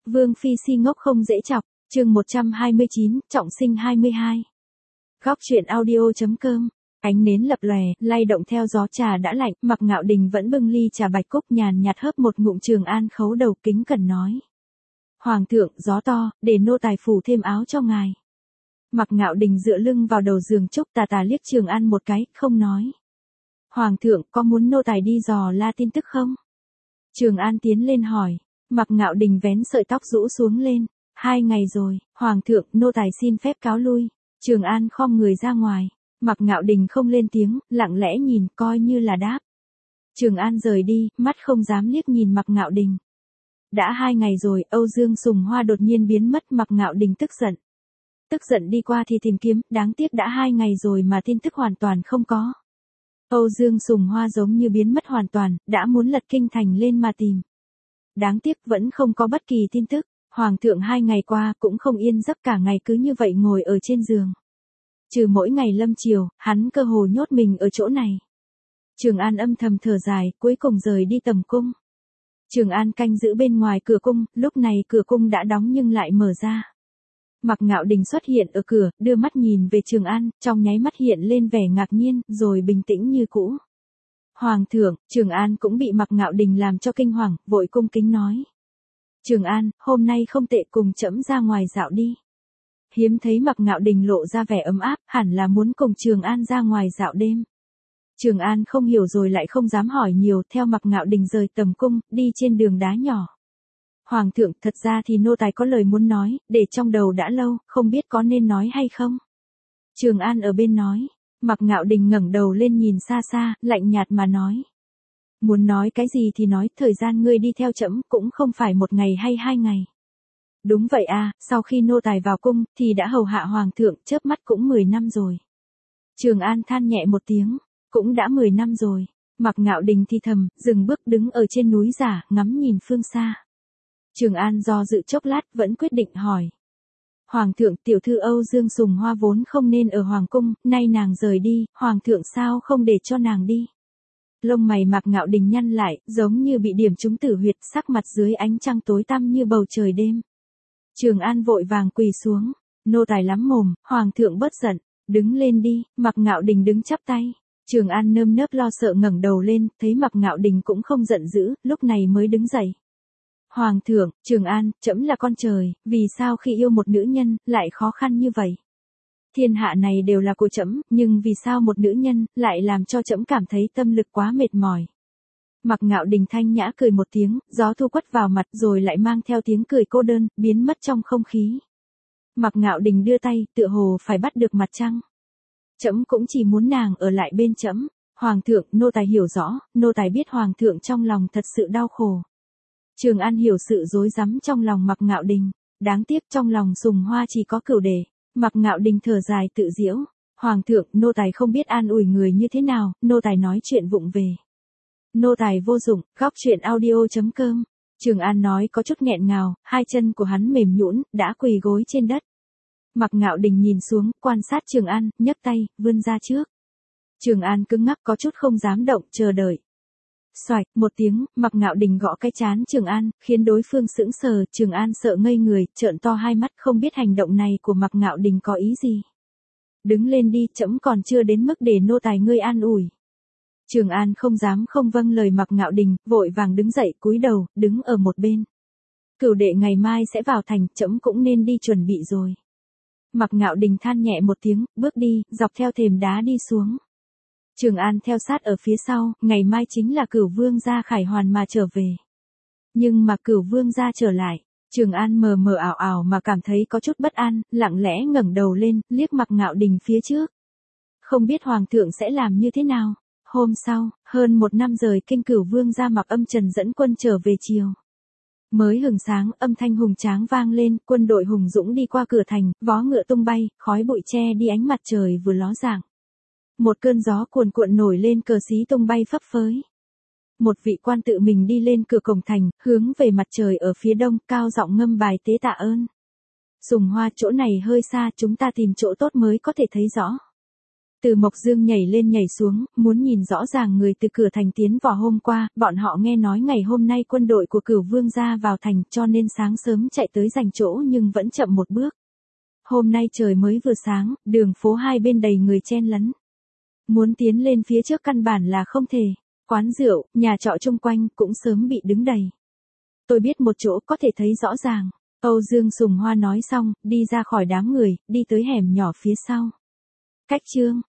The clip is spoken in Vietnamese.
Vương Phi si ngốc không dễ chọc, chương 129, trọng sinh 22. Góc truyện audio.com. Ánh nến lập lòe, lay động theo gió, trà đã lạnh, Mạc Ngạo Đình vẫn bưng ly trà bạch cúc nhàn nhạt hớp một ngụm. Trường An khấu đầu kính cẩn nói: Hoàng thượng, gió to, để nô tài phủ thêm áo cho ngài. Mạc Ngạo Đình dựa lưng vào đầu giường trúc, tà tà liếc Trường An một cái, không nói. Hoàng thượng, có muốn nô tài đi dò la tin tức không? Trường An tiến lên hỏi. Mạc Ngạo Đình vén sợi tóc rũ xuống lên. 2 ngày rồi, Hoàng thượng, nô tài xin phép cáo lui. Trường An khom người ra ngoài. Mạc Ngạo Đình không lên tiếng, lặng lẽ nhìn, coi như là đáp. Trường An rời đi, mắt không dám liếc nhìn Mạc Ngạo Đình. Đã 2 ngày rồi, Âu Dương Sùng Hoa đột nhiên biến mất. Mạc Ngạo Đình tức giận. Tức giận đi qua thì tìm kiếm, đáng tiếc đã 2 ngày rồi mà tin tức hoàn toàn không có. Âu Dương Sùng Hoa giống như biến mất hoàn toàn, đã muốn lật kinh thành lên mà tìm. Đáng tiếc vẫn không có bất kỳ tin tức. Hoàng thượng 2 ngày qua cũng không yên giấc, cả ngày cứ như vậy ngồi ở trên giường. Trừ mỗi ngày lâm chiều, hắn cơ hồ nhốt mình ở chỗ này. Trường An âm thầm thở dài, cuối cùng rời đi tầm cung. Trường An canh giữ bên ngoài cửa cung, lúc này cửa cung đã đóng nhưng lại mở ra. Mạc Ngạo Đình xuất hiện ở cửa, đưa mắt nhìn về Trường An, trong nháy mắt hiện lên vẻ ngạc nhiên, rồi bình tĩnh như cũ. Hoàng thượng, Trường An cũng bị Mạc Ngạo Đình làm cho kinh hoàng, vội cung kính nói. Trường An, hôm nay không tệ, cùng trẫm ra ngoài dạo đi. Hiếm thấy Mạc Ngạo Đình lộ ra vẻ ấm áp, hẳn là muốn cùng Trường An ra ngoài dạo đêm. Trường An không hiểu rồi lại không dám hỏi nhiều, theo Mạc Ngạo Đình rời tầm cung, đi trên đường đá nhỏ. Hoàng thượng, thật ra thì nô tài có lời muốn nói, để trong đầu đã lâu, không biết có nên nói hay không. Trường An ở bên nói. Mạc Ngạo Đình ngẩng đầu lên nhìn xa xa, lạnh nhạt mà nói. Muốn nói cái gì thì nói, thời gian ngươi đi theo trẫm cũng không phải 1 ngày hay 2 ngày. Đúng vậy à, sau khi nô tài vào cung, thì đã hầu hạ hoàng thượng, chớp mắt cũng 10 năm rồi. Trường An than nhẹ một tiếng, cũng đã 10 năm rồi. Mạc Ngạo Đình thì thầm, dừng bước đứng ở trên núi giả, ngắm nhìn phương xa. Trường An do dự chốc lát, vẫn quyết định hỏi. Hoàng thượng, tiểu thư Âu Dương Sùng Hoa vốn không nên ở hoàng cung, nay nàng rời đi, hoàng thượng sao không để cho nàng đi? Lông mày Mạc Ngạo Đình nhăn lại, giống như bị điểm trúng tử huyệt, sắc mặt dưới ánh trăng tối tăm như bầu trời đêm. Trường An vội vàng quỳ xuống. Nô tài lắm mồm, hoàng thượng bớt giận, đứng lên đi. Mạc Ngạo Đình đứng chắp tay. Trường An nơm nớp lo sợ ngẩng đầu lên, thấy Mạc Ngạo Đình cũng không giận dữ, lúc này mới đứng dậy. Hoàng thượng, Trường An, trẫm là con trời, vì sao khi yêu một nữ nhân, lại khó khăn như vậy? Thiên hạ này đều là của trẫm, nhưng vì sao một nữ nhân, lại làm cho trẫm cảm thấy tâm lực quá mệt mỏi? Mạc Ngạo Đình thanh nhã cười một tiếng, gió thu quất vào mặt rồi lại mang theo tiếng cười cô đơn, biến mất trong không khí. Mạc Ngạo Đình đưa tay, tựa hồ phải bắt được mặt trăng. Trẫm cũng chỉ muốn nàng ở lại bên trẫm. Hoàng thượng, nô tài hiểu rõ, nô tài biết hoàng thượng trong lòng thật sự đau khổ. Trường An hiểu sự rối rắm trong lòng Mạc Ngạo Đình, đáng tiếc trong lòng Sùng Hoa chỉ có Cửu Đề. Mạc Ngạo Đình thở dài tự giễu, hoàng thượng, nô tài không biết an ủi người như thế nào, nô tài nói chuyện vụng về. Nô tài vô dụng. Góc truyện audio.com. Trường An nói có chút nghẹn ngào, 2 chân của hắn mềm nhũn, đã quỳ gối trên đất. Mạc Ngạo Đình nhìn xuống, quan sát Trường An, nhấc tay, vươn ra trước. Trường An cứng ngắc có chút không dám động, chờ đợi. Xoạch, một tiếng, Mạc Ngạo Đình gõ cái trán Trường An, khiến đối phương sững sờ. Trường An sợ ngây người, trợn to hai mắt, không biết hành động này của Mạc Ngạo Đình có ý gì. Đứng lên đi, trẫm còn chưa đến mức để nô tài ngươi an ủi. Trường An không dám không vâng lời Mạc Ngạo Đình, vội vàng đứng dậy, cúi đầu, đứng ở một bên. Cửu đệ ngày mai sẽ vào thành, trẫm cũng nên đi chuẩn bị rồi. Mạc Ngạo Đình than nhẹ một tiếng, bước đi, dọc theo thềm đá đi xuống. Trường An theo sát ở phía sau, ngày mai chính là Cửu Vương gia khải hoàn mà trở về. Nhưng mà Cửu Vương gia trở lại, Trường An mờ mờ ảo ảo mà cảm thấy có chút bất an, lặng lẽ ngẩng đầu lên, liếc Mạc Ngạo Đình phía trước. Không biết hoàng thượng sẽ làm như thế nào. Hôm sau, hơn 1 năm rời kinh, Cửu Vương gia Mạc Âm Trần dẫn quân trở về chiều. Mới hừng sáng, âm thanh hùng tráng vang lên, quân đội hùng dũng đi qua cửa thành, vó ngựa tung bay, khói bụi che đi ánh mặt trời vừa ló dạng. Một cơn gió cuồn cuộn nổi lên, cờ xí tung bay phấp phới. Một vị quan tự mình đi lên cửa cổng thành, hướng về mặt trời ở phía đông, cao giọng ngâm bài tế tạ ơn. Sùng Hoa, chỗ này hơi xa, chúng ta tìm chỗ tốt mới có thể thấy rõ. Từ Mộc Dương nhảy lên nhảy xuống, muốn nhìn rõ ràng người từ cửa thành tiến vào hôm qua, bọn họ nghe nói ngày hôm nay quân đội của Cửu Vương gia vào thành cho nên sáng sớm chạy tới giành chỗ nhưng vẫn chậm một bước. Hôm nay trời mới vừa sáng, đường phố hai bên đầy người chen lấn. Muốn tiến lên phía trước căn bản là không thể, quán rượu, nhà trọ chung quanh cũng sớm bị đứng đầy. Tôi biết một chỗ có thể thấy rõ ràng, Âu Dương Sùng Hoa nói xong, đi ra khỏi đám người, đi tới hẻm nhỏ phía sau. Cách chương